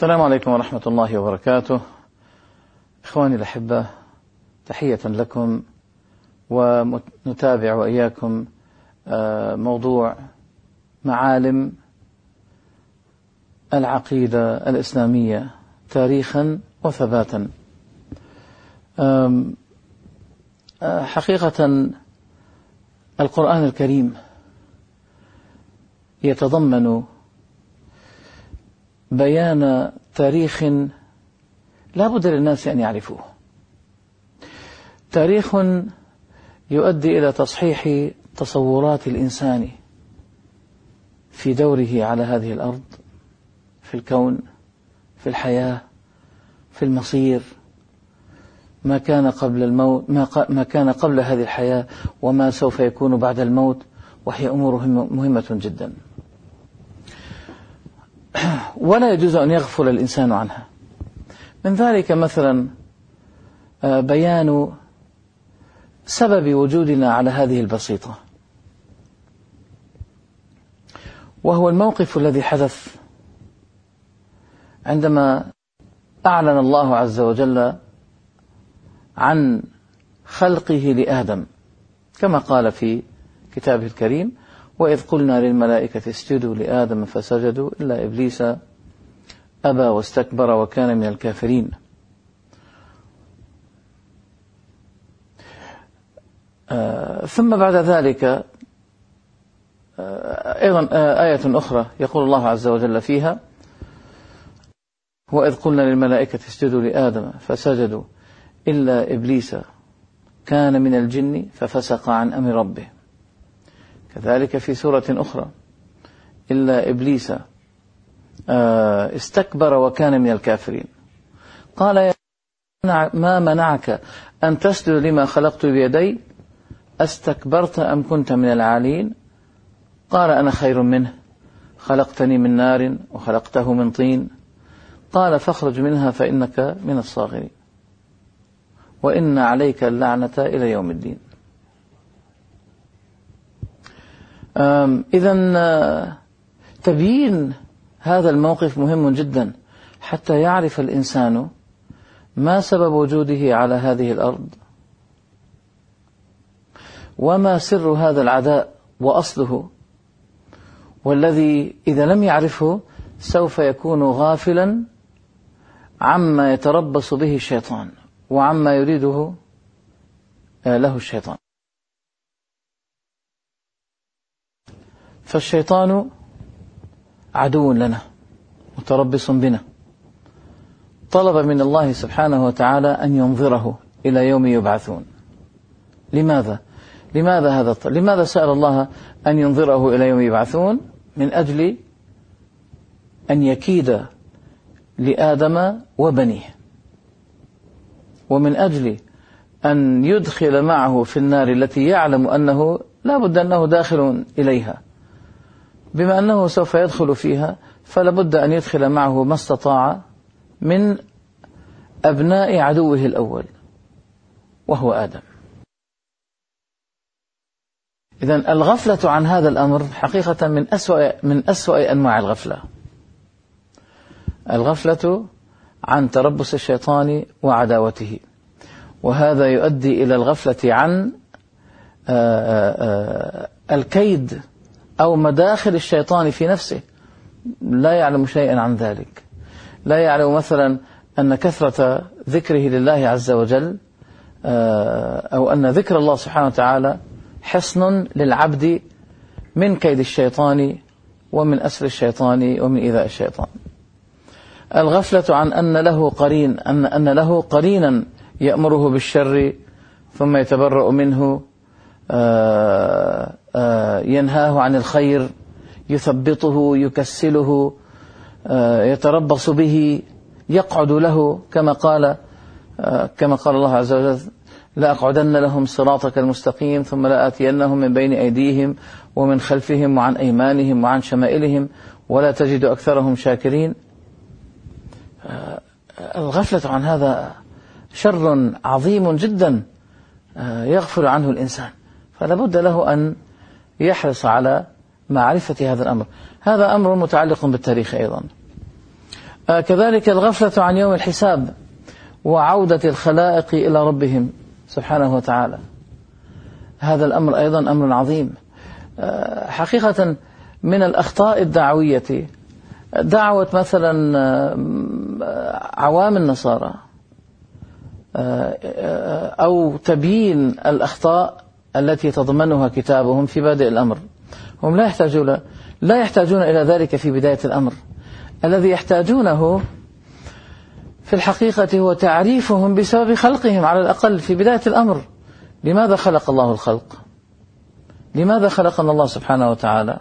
السلام عليكم ورحمة الله وبركاته. إخواني الأحبة، تحية لكم، ونتابع وإياكم موضوع معالم العقيدة الإسلامية تاريخا وثباتا. حقيقة القرآن الكريم يتضمن بيان تاريخ لا بد للناس أن يعرفوه، تاريخ يؤدي إلى تصحيح تصورات الإنسان في دوره على هذه الأرض، في الكون، في الحياة، في المصير، ما كان قبل الموت، ما كان قبل هذه الحياة، وما سوف يكون بعد الموت، وهي أمور مهمة جدا، ولا يجوز أن يغفل الإنسان عنها. من ذلك مثلا بيان سبب وجودنا على هذه البسيطة، وهو الموقف الذي حدث عندما أعلن الله عز وجل عن خلقه لآدم، كما قال في كتابه الكريم: وإذ قلنا للملائكة اسجدوا لآدم فسجدوا إلا إبليس أبى واستكبر وكان من الكافرين. ثم بعد ذلك أيضا آية أخرى يقول الله عز وجل فيها: وإذ قلنا للملائكة اسجدوا لآدم فسجدوا إلا إبليس كان من الجن ففسق عن أمر ربه. كذلك في سورة أخرى: إلا إبليس استكبر وكان من الكافرين. قال: يا ما منعك أن تسجد لما خلقت بيدي أستكبرت أم كنت من العالين؟ قال: أنا خير منه، خلقتني من نار وخلقته من طين. قال: فاخرج منها فإنك من الصاغرين، وإن عليك اللعنة إلى يوم الدين. إذن تبيين هذا الموقف مهم جدا حتى يعرف الإنسان ما سبب وجوده على هذه الأرض، وما سر هذا العداء وأصله، والذي إذا لم يعرفه سوف يكون غافلا عما يتربص به الشيطان وعما يريده له الشيطان. فالشيطان عدو لنا متربص بنا، طلب من الله سبحانه وتعالى أن ينظره إلى يوم يبعثون. لماذا هذا الطلب؟ لماذا سأل الله أن ينظره إلى يوم يبعثون؟ من أجل أن يكيد لآدم وبنيه، ومن أجل أن يدخل معه في النار التي يعلم أنه لا بد أنه داخل إليها. بما أنه سوف يدخل فيها فلا بد أن يدخل معه ما استطاع من أبناء عدوه الأول، وهو آدم. إذن الغفلة عن هذا الأمر حقيقة من أسوأ أنواع الغفلة، الغفلة عن تربص الشيطان وعداوته، وهذا يؤدي إلى الغفلة عن الكيد أو مداخل الشيطان في نفسه. لا يعلم شيئا عن ذلك، لا يعلم مثلا أن كثرة ذكره لله عز وجل أو أن ذكر الله سبحانه وتعالى حصن للعبد من كيد الشيطان ومن أسر الشيطان ومن إيذاء الشيطان. الغفلة عن أن له قرينا يأمره بالشر ثم يتبرأ منه، ينهاه عن الخير، يثبطه، يكسله، يتربص به، يقعد له، كما قال الله عز وجل: لأقعدن لهم صراطك المستقيم ثم لآتينهم من بين أيديهم ومن خلفهم وعن أيمانهم وعن شمائلهم ولا تجد أكثرهم شاكرين. الغفلة عن هذا شر عظيم جدا يغفل عنه الإنسان، فلا بد له أن يحرص على معرفة هذا الأمر. هذا أمر متعلق بالتاريخ أيضا. كذلك الغفلة عن يوم الحساب وعودة الخلائق إلى ربهم سبحانه وتعالى. هذا الأمر أيضا أمر عظيم. حقيقة من الأخطاء الدعوية دعوة مثلا عوام النصارى أو تبيين الأخطاء التي تضمنها كتابهم في بادئ الأمر. هم لا يحتاجون إلى ذلك في بداية الأمر. الذي يحتاجونه في الحقيقة هو تعريفهم بسبب خلقهم على الأقل في بداية الأمر. لماذا خلق الله الخلق؟ لماذا خلقنا الله سبحانه وتعالى؟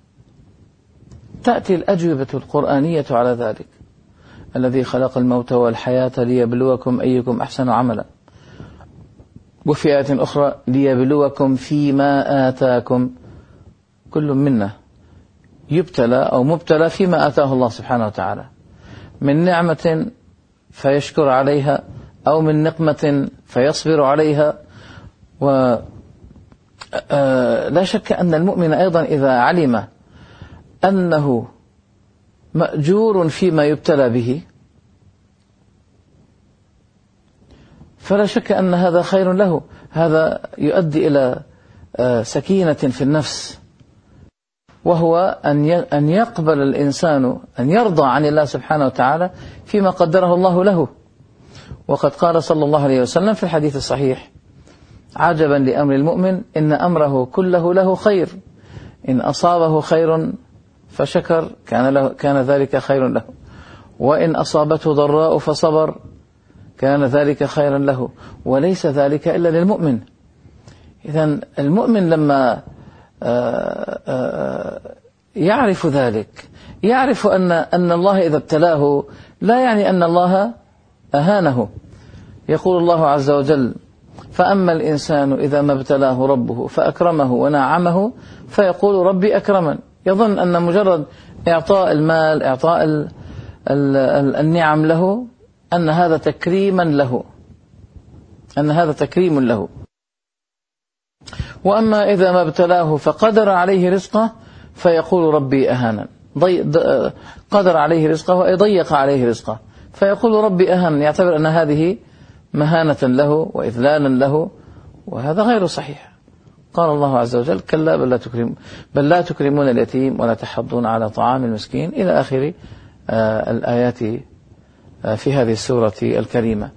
تأتي الأجوبة القرآنية على ذلك. الذي خلق الموت والحياة ليبلوكم أيكم أحسن عملا، وفي آية أخرى ليبلوكم فيما آتاكم. كل منا يبتلى أو مبتلى فيما آتاه الله سبحانه وتعالى من نعمة فيشكر عليها أو من نقمة فيصبر عليها. ولا شك أن المؤمن أيضا إذا علم أنه مأجور فيما يبتلى به فلا شك أن هذا خير له. هذا يؤدي إلى سكينة في النفس، وهو أن يقبل الإنسان أن يرضى عن الله سبحانه وتعالى فيما قدره الله له. وقد قال صلى الله عليه وسلم في الحديث الصحيح: عجبا لأمر المؤمن إن أمره كله له خير، إن أصابه خير فشكر كان ذلك خير له، وإن أصابته ضراء فصبر كان ذلك خيرا له، وليس ذلك إلا للمؤمن. إذن المؤمن لما يعرف ذلك، يعرف أن الله إذا ابتلاه لا يعني أن الله أهانه. يقول الله عز وجل: فأما الإنسان إذا ما ابتلاه ربه فأكرمه ونعمه فيقول ربي أكرمن. يظن أن مجرد إعطاء المال، إعطاء النعم له، أن هذا تكريما له، أن هذا تكريم له. وأما إذا ما ابتلاه فقدر عليه رزقه فيقول ربي أهانا. قدر عليه رزقه وضيق عليه رزقه فيقول ربي أهانا، يعتبر أن هذه مهانة له وإذلالا له، وهذا غير صحيح. قال الله عز وجل: كلا بل لا تكرمون اليتيم ولا تحضون على طعام المسكين، إلى آخر الآيات في هذه السورة الكريمة.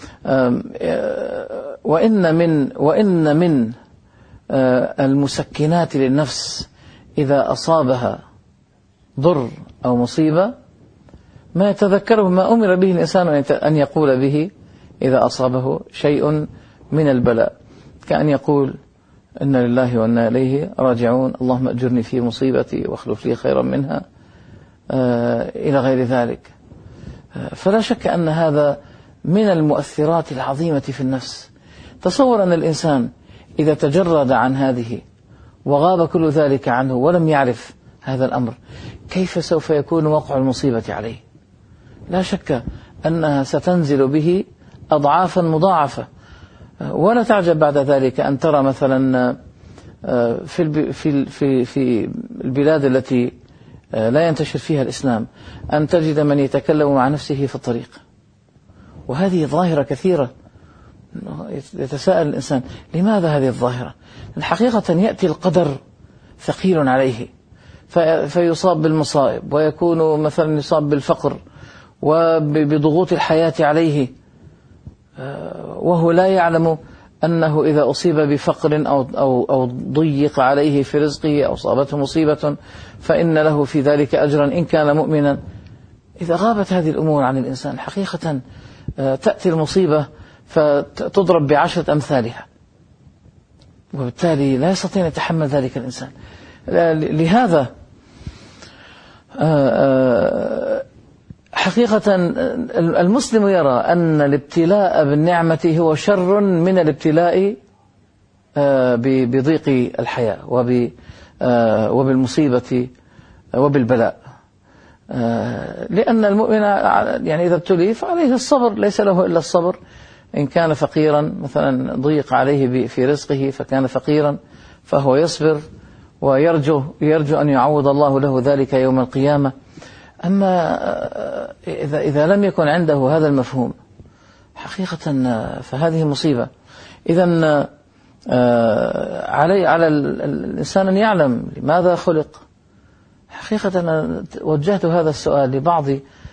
وإن من المسكنات للنفس إذا أصابها ضر أو مصيبة ما يتذكره ما أمر به الإنسان أن يقول به إذا أصابه شيء من البلاء، كأن يقول: إن لله وإنا إليه راجعون، اللهم أجرني في مصيبتي واخلف لي خيرا منها، إلى غير ذلك. فلا شك أن هذا من المؤثرات العظيمة في النفس. تصور أن الإنسان إذا تجرد عن هذه وغاب كل ذلك عنه ولم يعرف هذا الأمر، كيف سوف يكون وقع المصيبة عليه؟ لا شك أنها ستنزل به أضعافا مضاعفة. ولا تعجب بعد ذلك أن ترى مثلا في البلاد التي لا ينتشر فيها الإسلام أن تجد من يتكلم مع نفسه في الطريق، وهذه ظاهرة كثيرة. يتساءل الإنسان: لماذا هذه الظاهرة؟ الحقيقة يأتي القدر ثقيل عليه فيصاب بالمصائب، ويكون مثلا يصاب بالفقر وبضغوط الحياة عليه، وهو لا يعلم أنه إذا أصيب بفقر أو ضيق عليه في رزقه أو أصابته مصيبة فإن له في ذلك أجرا إن كان مؤمنا. إذا غابت هذه الأمور عن الإنسان حقيقة تأتي المصيبة فتضرب ب10 أمثالها، وبالتالي لا يستطيع أن يتحمل ذلك الإنسان. لهذا حقيقة المسلم يرى أن الابتلاء بالنعمة هو شر من الابتلاء بضيق الحياة وبالمصيبة وبالبلاء، لأن المؤمن يعني إذا ابتلي فعليه الصبر، ليس له إلا الصبر. إن كان فقيرا مثلا ضيق عليه في رزقه فكان فقيرا فهو يصبر ويرجو أن يعوض الله له ذلك يوم القيامة. أما إذا لم يكن عنده هذا المفهوم حقيقة فهذه مصيبة. إذن على الإنسان أن يعلم لماذا خلق. حقيقة أنا وجهت هذا السؤال لبعض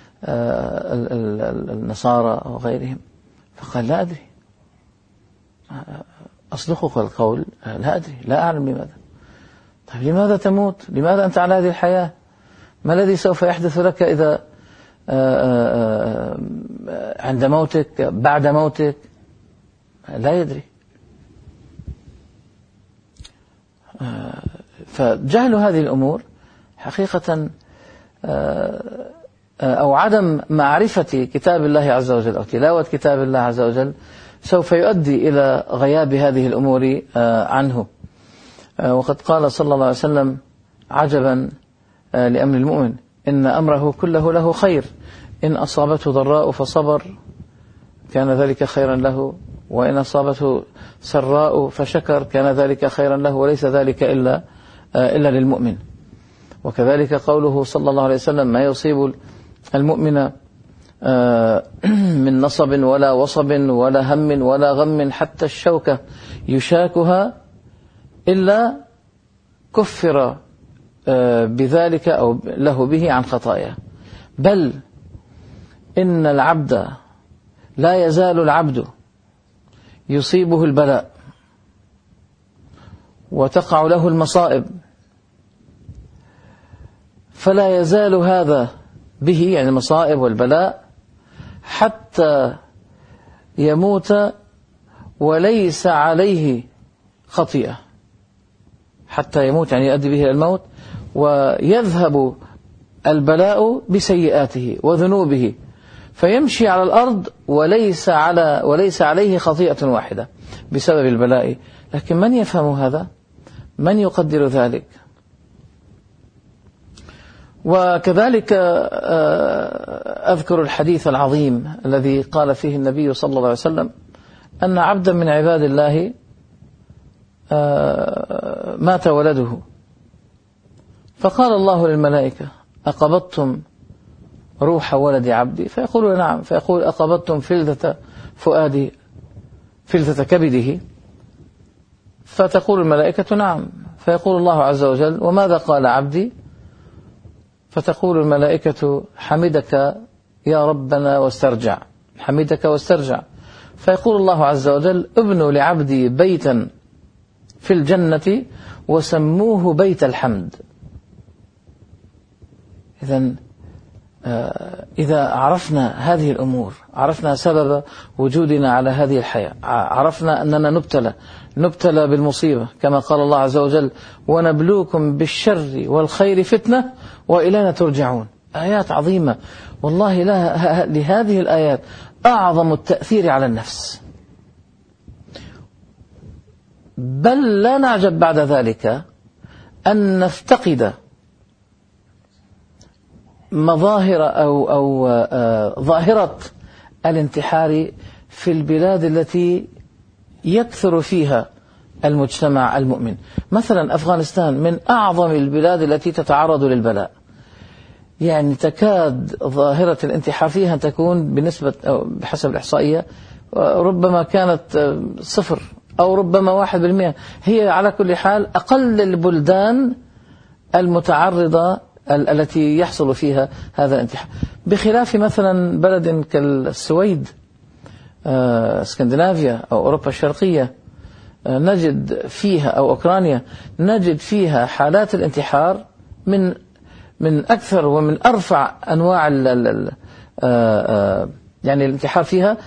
النصارى وغيرهم فقال لا أدري، أصدقك القول لا أدري، لا أعلم لماذا. طيب لماذا تموت؟ لماذا أنت على هذه الحياة؟ ما الذي سوف يحدث لك إذا عند موتك بعد موتك؟ لا يدري. فجهل هذه الأمور حقيقة أو عدم معرفة كتاب الله عز وجل أو تلاوة كتاب الله عز وجل سوف يؤدي إلى غياب هذه الأمور عنه. وقد قال صلى الله عليه وسلم عجبا لأمر المؤمن إن أمره كله له خير إن أصابته ضراء فصبر كان ذلك خيرا له وإن أصابته سراء فشكر كان ذلك خيرا له وليس ذلك إلا للمؤمن. وكذلك قوله صلى الله عليه وسلم ما يصيب المؤمن من نصب ولا وصب ولا هم ولا غم حتى الشوكة يشاكها إلا كفر بذلك أو له به عن خطاياه. بل إن العبد لا يزال العبد يصيبه البلاء وتقع له المصائب فلا يزال هذا به يعني المصائب والبلاء حتى يموت وليس عليه خطيئة، حتى يموت يعني يؤدي به إلى الموت ويذهب البلاء بسيئاته وذنوبه فيمشي على الأرض وليس عليه خطيئة واحدة بسبب البلاء. لكن من يفهم هذا؟ من يقدر ذلك؟ وكذلك أذكر الحديث العظيم الذي قال فيه النبي صلى الله عليه وسلم أن عبدا من عباد الله مات ولده فقال الله للملائكة أقبضتم روح ولد عبدي؟ فيقول نعم. فيقول أقبضتم فلذة كبده؟ فتقول الملائكة نعم. فيقول الله عز وجل وماذا قال عبدي؟ فتقول الملائكة حمدك يا ربنا واسترجع، حمدك واسترجع. فيقول الله عز وجل ابنوا لعبدي بيتا في الجنة وسموه بيت الحمد. إذا عرفنا هذه الأمور، عرفنا سبب وجودنا على هذه الحياة، عرفنا أننا نبتلى بالمصيبة كما قال الله عز وجل ونبلوكم بالشر والخير فتنة وإلينا ترجعون. آيات عظيمة والله لهذه الآيات أعظم التأثير على النفس. بل لا نعجب بعد ذلك أن نفتقد مظاهر أو ظاهرة الانتحار في البلاد التي يكثر فيها المجتمع المؤمن. مثلا أفغانستان من أعظم البلاد التي تتعرض للبلاء، يعني تكاد ظاهرة الانتحار فيها تكون بنسبة أو بحسب الإحصائية ربما كانت 0 أو ربما 1%. هي على كل حال أقل البلدان المتعرضة التي يحصل فيها هذا الانتحار، بخلاف مثلا بلد كالسويد اسكندنافيا أو أوروبا الشرقية نجد فيها أو أوكرانيا نجد فيها حالات الانتحار من أكثر ومن أرفع أنواع يعني الانتحار فيها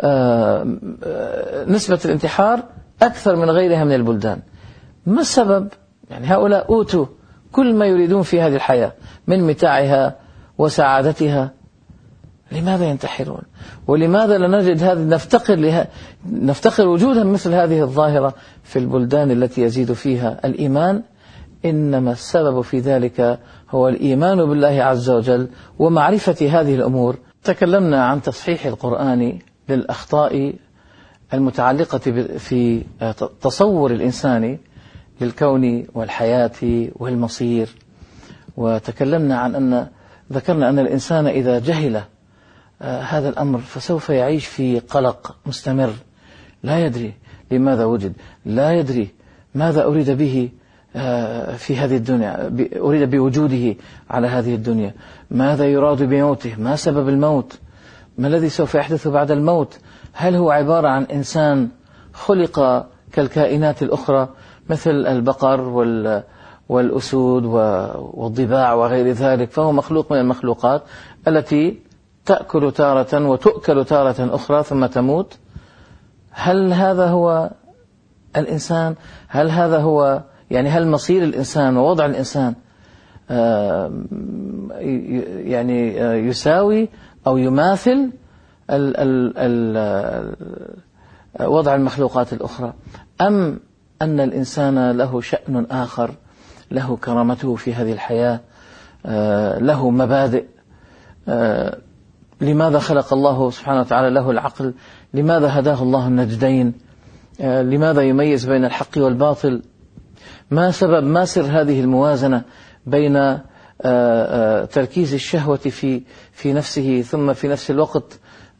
نسبة الانتحار أكثر من غيرها من البلدان. ما السبب؟ يعني هؤلاء أوتوا كل ما يريدون في هذه الحياة من متاعها وسعادتها، لماذا ينتحرون؟ ولماذا لا نجد نفتقر وجودا مثل هذه الظاهرة في البلدان التي يزيد فيها الإيمان؟ إنما السبب في ذلك هو الإيمان بالله عز وجل ومعرفة هذه الأمور. تكلمنا عن تصحيح القرآن للأخطاء المتعلقة في تصور الإنسان للكون والحياة والمصير، وتكلمنا عن أن ذكرنا أن الإنسان إذا جهل هذا الأمر فسوف يعيش في قلق مستمر، لا يدري لماذا وجد، لا يدري ماذا أريد به في هذه الدنيا، أريد بوجوده على هذه الدنيا، ماذا يراد بموته، ما سبب الموت، ما الذي سوف يحدث بعد الموت، هل هو عبارة عن إنسان خلق كالكائنات الأخرى مثل البقر والأسود والضباع وغير ذلك، فهو مخلوق من المخلوقات التي تأكل تارة وتؤكل تارة أخرى ثم تموت. هل هذا هو الإنسان؟ هل هذا هو يعني هل مصير الإنسان ووضع الإنسان يعني يساوي أو يماثل وضع المخلوقات الأخرى، أم أن الإنسان له شأن آخر، له كرامته في هذه الحياة، له مبادئ؟ لماذا خلق الله سبحانه وتعالى له العقل؟ لماذا هداه الله النجدين؟ لماذا يميز بين الحق والباطل؟ ما سبب ما سر هذه الموازنة بين تركيز الشهوة في نفسه ثم في نفس الوقت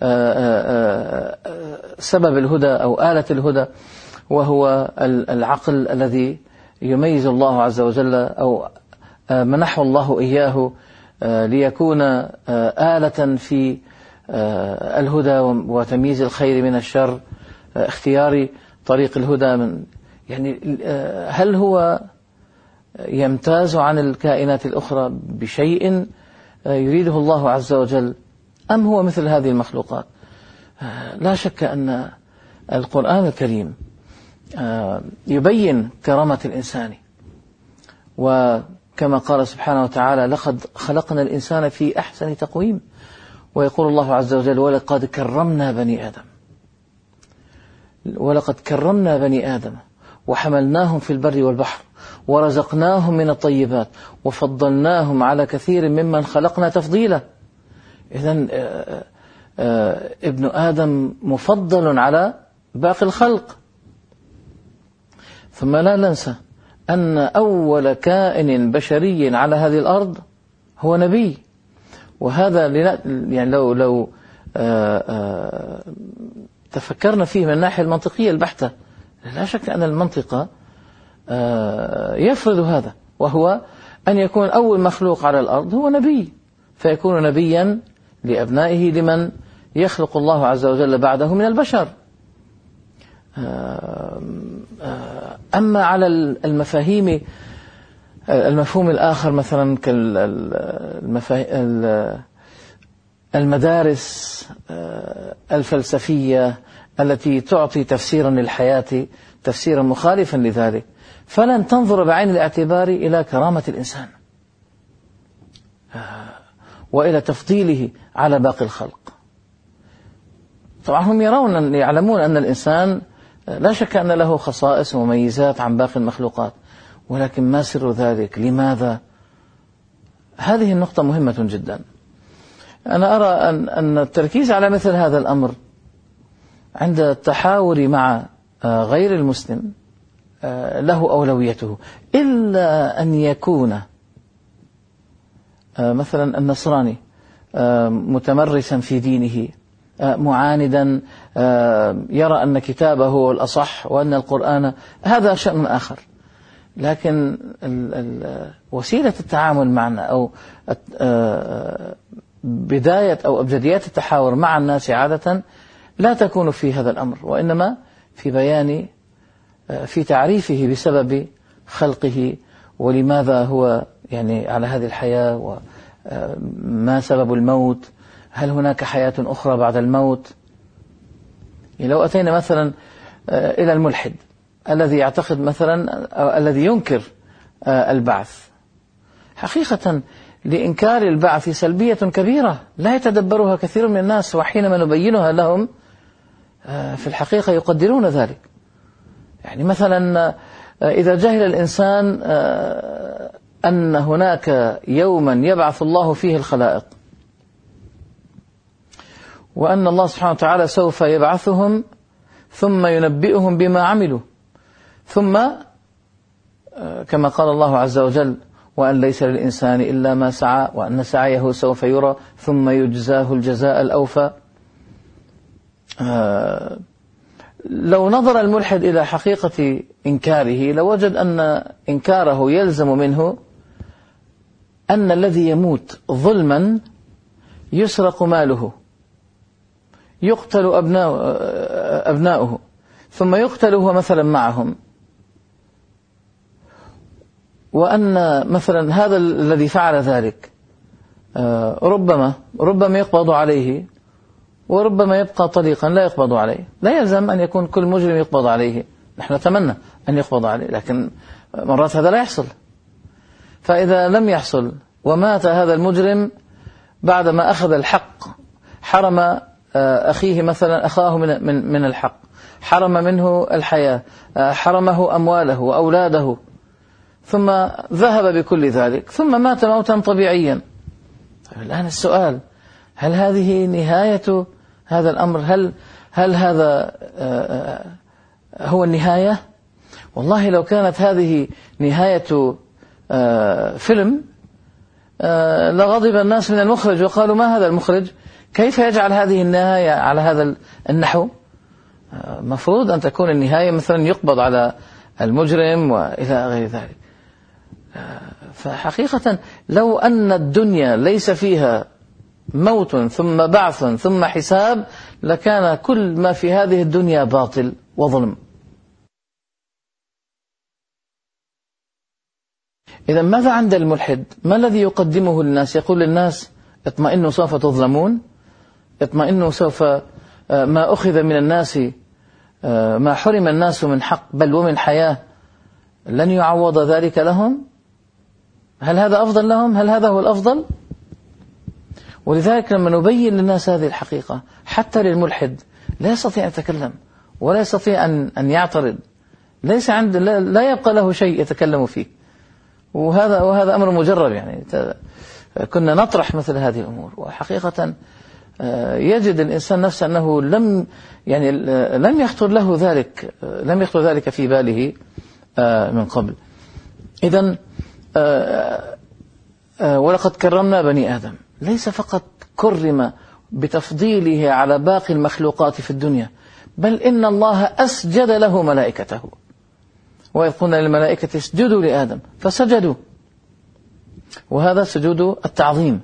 سبب الهدى أو آلة الهدى، وهو العقل الذي يميز الله عز وجل أو منحه الله إياه ليكون آلة في الهدى وتمييز الخير من الشر، اختيار طريق الهدى من يعني هل هو يمتاز عن الكائنات الأخرى بشيء يريده الله عز وجل، أم هو مثل هذه المخلوقات؟ لا شك أن القرآن الكريم يبين كرامة الإنسان، وكما قال سبحانه وتعالى لقد خلقنا الإنسان في أحسن تقويم، ويقول الله عز وجل ولقد كرمنا بني آدم، ولقد كرمنا بني آدم وحملناهم في البر والبحر ورزقناهم من الطيبات وفضلناهم على كثير ممن خلقنا تفضيلا. إذن ابن آدم مفضل على باقي الخلق. ثم لا ننسى أن أول كائن بشري على هذه الأرض هو نبي، وهذا يعني لو تفكرنا فيه من الناحية المنطقية البحتة لا شك أن المنطقة يفرض هذا، وهو أن يكون أول مخلوق على الأرض هو نبي، فيكون نبيا لأبنائه لمن يخلق الله عز وجل بعده من البشر. أما على المفهوم الآخر مثلا المدارس الفلسفية التي تعطي تفسيرا للحياة تفسيرا مخالفا لذلك، فلن تنظر بعين الاعتبار إلى كرامة الإنسان وإلى تفضيله على باقي الخلق. طبعا هم يعلمون أن الإنسان لا شك أن له خصائص ومميزات عن باقي المخلوقات، ولكن ما سر ذلك؟ لماذا؟ هذه النقطة مهمة جدا. أنا أرى أن التركيز على مثل هذا الأمر عند التحاور مع غير المسلم له أولويته، إلا أن يكون مثلا النصراني متمرسا في دينه، معاندا، يرى أن كتابه هو الأصح وأن القرآن، هذا شأن آخر. لكن وسيلة التعامل معنا أو بداية أو أبجديات التحاور مع الناس عادة لا تكون في هذا الأمر، وإنما في تعريفه بسبب خلقه ولماذا هو يعني على هذه الحياة، وما سبب الموت، هل هناك حياة أخرى بعد الموت. لو أتينا مثلا إلى الملحد الذي يعتقد مثلا الذي ينكر البعث، حقيقة لإنكار البعث سلبية كبيرة لا يتدبرها كثير من الناس، وحينما نبينها لهم في الحقيقة يقدرون ذلك. يعني مثلا إذا جهل الإنسان أن هناك يوما يبعث الله فيه الخلائق، وأن الله سبحانه وتعالى سوف يبعثهم ثم ينبئهم بما عملوا، ثم كما قال الله عز وجل وأن ليس للإنسان إلا ما سعى وأن سعيه سوف يرى ثم يجزاه الجزاء الأوفى. لو نظر الملحد إلى حقيقة إنكاره لوجد أن إنكاره يلزم منه أن الذي يموت ظلما يسرق ماله، يقتل أبناؤه ثم يقتل هو مثلا معهم، وأن مثلا هذا الذي فعل ذلك ربما يقبض عليه وربما يبقى طليقا لا يقبض عليه. لا يلزم أن يكون كل مجرم يقبض عليه، نحن نتمنى أن يقبض عليه، لكن مرات هذا لا يحصل. فإذا لم يحصل ومات هذا المجرم بعدما أخذ الحق، حرم أخيه مثلا أخاه من الحق، حرم منه الحياة، حرمه أمواله وأولاده، ثم ذهب بكل ذلك ثم مات موتا طبيعيا. الآن السؤال: هل هذه نهاية هذا الأمر؟ هل هذا هو النهاية؟ والله لو كانت هذه نهاية فيلم لغضب الناس من المخرج وقالوا: ما هذا المخرج؟ كيف يجعل هذه النهاية على هذا النحو؟ مفروض أن تكون النهاية مثلا يقبض على المجرم وإلى غير ذلك. فحقيقة لو أن الدنيا ليس فيها موت ثم بعث ثم حساب لكان كل ما في هذه الدنيا باطل وظلم. إذا ماذا عند الملحد؟ ما الذي يقدمه للناس؟ يقول للناس: اطمئنوا سوف تظلمون، اطمئنوا سوف ما أخذ من الناس، ما حرم الناس من حق بل ومن حياة لن يعوض ذلك لهم. هل هذا أفضل لهم؟ هل هذا هو الأفضل؟ ولذلك لما نبين للناس هذه الحقيقة حتى للملحد لا يستطيع أن يتكلم ولا يستطيع أن يعترض، لا يبقى له شيء يتكلم فيه. وهذا أمر مجرب، يعني كنا نطرح مثل هذه الأمور، وحقيقة يجد الإنسان نفسه أنه لم يخطر ذلك في باله من قبل. إذن ولقد كرمنا بني آدم، ليس فقط كرم بتفضيله على باقي المخلوقات في الدنيا، بل إن الله أسجد له ملائكته، وإذ قلنا للملائكة اسجدوا لآدم فسجدوا، وهذا سجود التعظيم.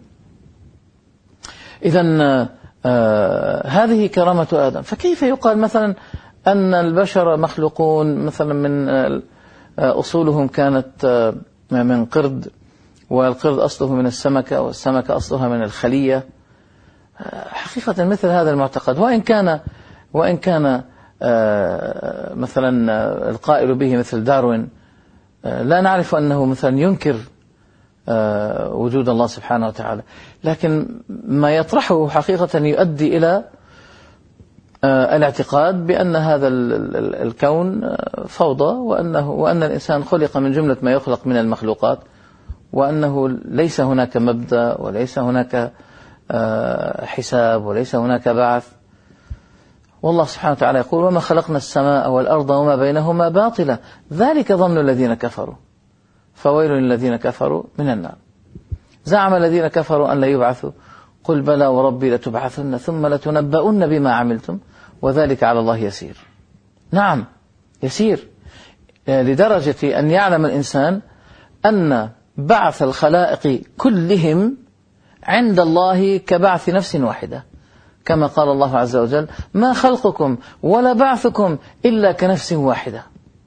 إذن هذه كرامة آدم. فكيف يقال مثلا أن البشر مخلوقون مثلا من أصولهم كانت من قرد، والقرد أصله من السمكة، والسمكة أصلها من الخلية؟ حقيقة مثل هذا المعتقد وإن كان مثلا القائل به مثل داروين لا نعرف أنه مثلا ينكر وجود الله سبحانه وتعالى، لكن ما يطرحه حقيقة يؤدي إلى الاعتقاد بأن هذا الكون فوضى، وأن الإنسان خلق من جملة ما يخلق من المخلوقات، وأنه ليس هناك مبدأ وليس هناك حساب وليس هناك بعث. والله سبحانه وتعالى يقول: وما خلقنا السماء والأرض وما بينهما باطلا ذلك ظن الذين كفروا فويل للذين كفروا من النار. زعم الذين كفروا أن لا يبعثوا قل بلى وربي لتبعثن ثم لتنبؤن بما عملتم وذلك على الله يسير. نعم يسير، لدرجة أن يعلم الإنسان أن بعث الخلائق كلهم عند الله كبعث نفس واحدة، كما قال الله عز وجل: ما خلقكم ولا بعثكم إلا كنفس واحدة.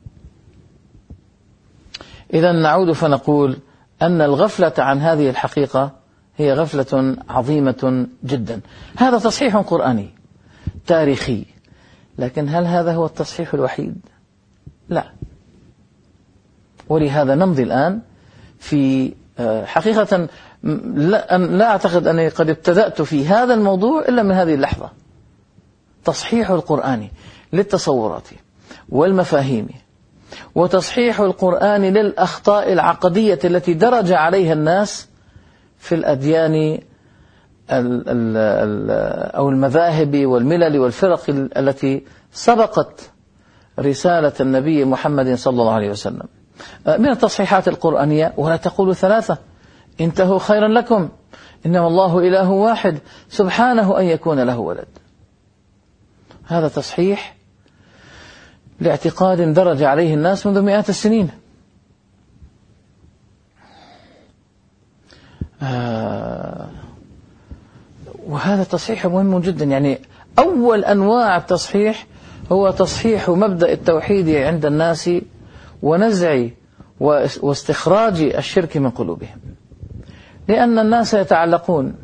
إذا نعود فنقول أن الغفلة عن هذه الحقيقة هي غفلة عظيمة جدا. هذا تصحيح قرآني تاريخي، لكن هل هذا هو التصحيح الوحيد؟ لا. ولهذا نمضي الآن في حقيقة لا أعتقد أني قد ابتدأت في هذا الموضوع إلا من هذه اللحظة، تصحيح القرآن للتصورات والمفاهيم، وتصحيح القرآن للأخطاء العقدية التي درج عليها الناس في الأديان أو المذاهب والملل والفرق التي سبقت رسالة النبي محمد صلى الله عليه وسلم. من التصحيحات القرآنية: ولا تقولوا ثلاثة انتهوا خيرا لكم إنما الله إله واحد سبحانه أن يكون له ولد. هذا تصحيح لاعتقاد درج عليه الناس منذ مئات السنين. وهذا تصحيح مهم جدا. يعني أول أنواع التصحيح هو تصحيح مبدأ التوحيد عند الناس ونزع واستخراج الشرك من قلوبهم، لأن الناس يتعلقون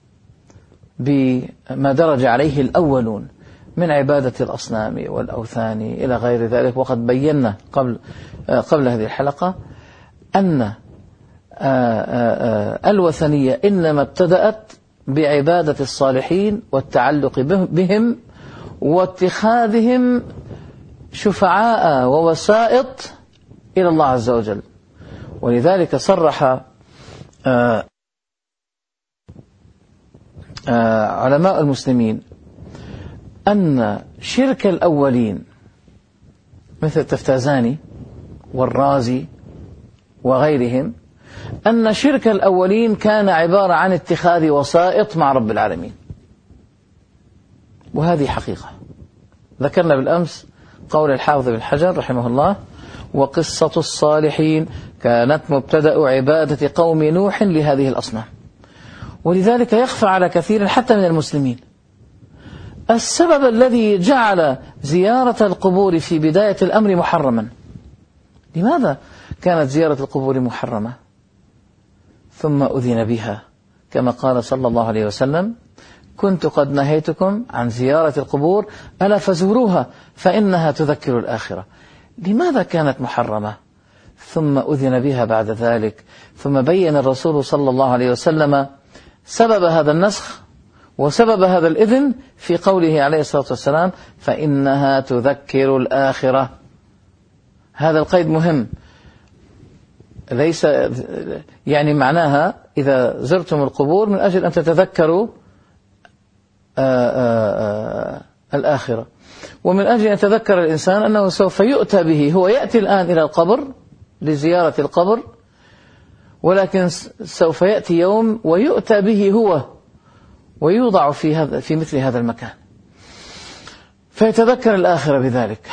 بما درج عليه الأولون من عبادة الأصنام والأوثان إلى غير ذلك. وقد بينا قبل هذه الحلقة أن الوثنية إنما ابتدأت بعبادة الصالحين والتعلق بهم واتخاذهم شفعاء ووسائط إلى الله عز وجل. ولذلك صرح علماء المسلمين أن شرك الأولين مثل التفتازاني والرازي وغيرهم، أن شرك الأولين كان عبارة عن اتخاذ وسائط مع رب العالمين. وهذه حقيقة. ذكرنا بالأمس قول الحافظ بن حجر رحمه الله: وقصة الصالحين كانت مبتدأ عبادة قوم نوح لهذه الأصنام. ولذلك يخفى على كثير حتى من المسلمين السبب الذي جعل زيارة القبور في بداية الأمر محرما. لماذا كانت زيارة القبور محرمة ثم أذن بها؟ كما قال صلى الله عليه وسلم: كنت قد نهيتكم عن زيارة القبور ألا فزوروها فإنها تذكر الآخرة. لماذا كانت محرمة ثم أذن بها بعد ذلك؟ ثم بين الرسول صلى الله عليه وسلم سبب هذا النسخ وسبب هذا الإذن في قوله عليه الصلاة والسلام: فإنها تذكر الآخرة. هذا القيد مهم، ليس يعني معناها إذا زرتم القبور من أجل أن تتذكروا الآخرة، ومن أجل أن يتذكر الإنسان أنه سوف يؤتى به. هو يأتي الآن إلى القبر لزيارة القبر، ولكن سوف يأتي يوم ويؤتى به هو ويوضع في مثل هذا المكان، فيتذكر الآخرة بذلك.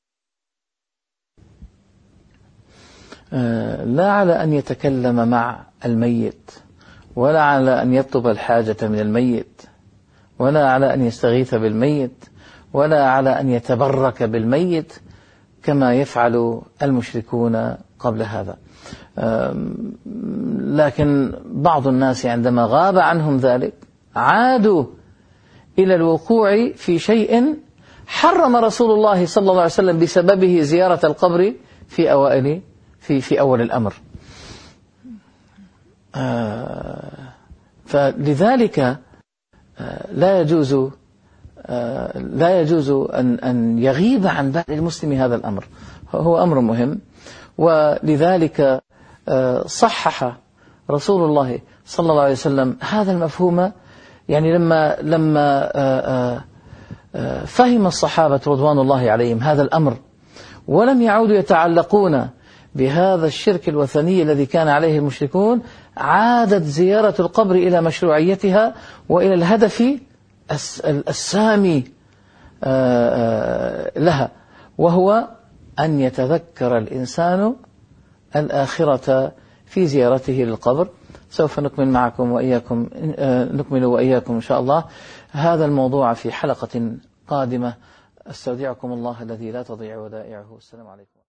لا على أن يتكلم مع الميت، ولا على أن يطلب الحاجة من الميت، ولا على أن يستغيث بالميت، ولا على أن يتبرك بالميت كما يفعل المشركون قبل هذا. لكن بعض الناس عندما غاب عنهم ذلك عادوا إلى الوقوع في شيء حرم رسول الله صلى الله عليه وسلم بسببه زيارة القبر في أول الأمر. فلذلك لا يجوز أن يغيب عن بال المسلم هذا الأمر. هو أمر مهم. ولذلك صحح رسول الله صلى الله عليه وسلم هذا المفهوم. يعني لما فهم الصحابة رضوان الله عليهم هذا الأمر ولم يعودوا يتعلقون بهذا الشرك الوثني الذي كان عليه المشركون، عادت زيارة القبر إلى مشروعيتها وإلى الهدف السامي لها، وهو أن يتذكر الإنسان الآخرة في زيارته للقبر. سوف نكمل وإياكم إن شاء الله هذا الموضوع في حلقة قادمة. أستودعكم الله الذي لا تضيع ودائعه. السلام عليكم.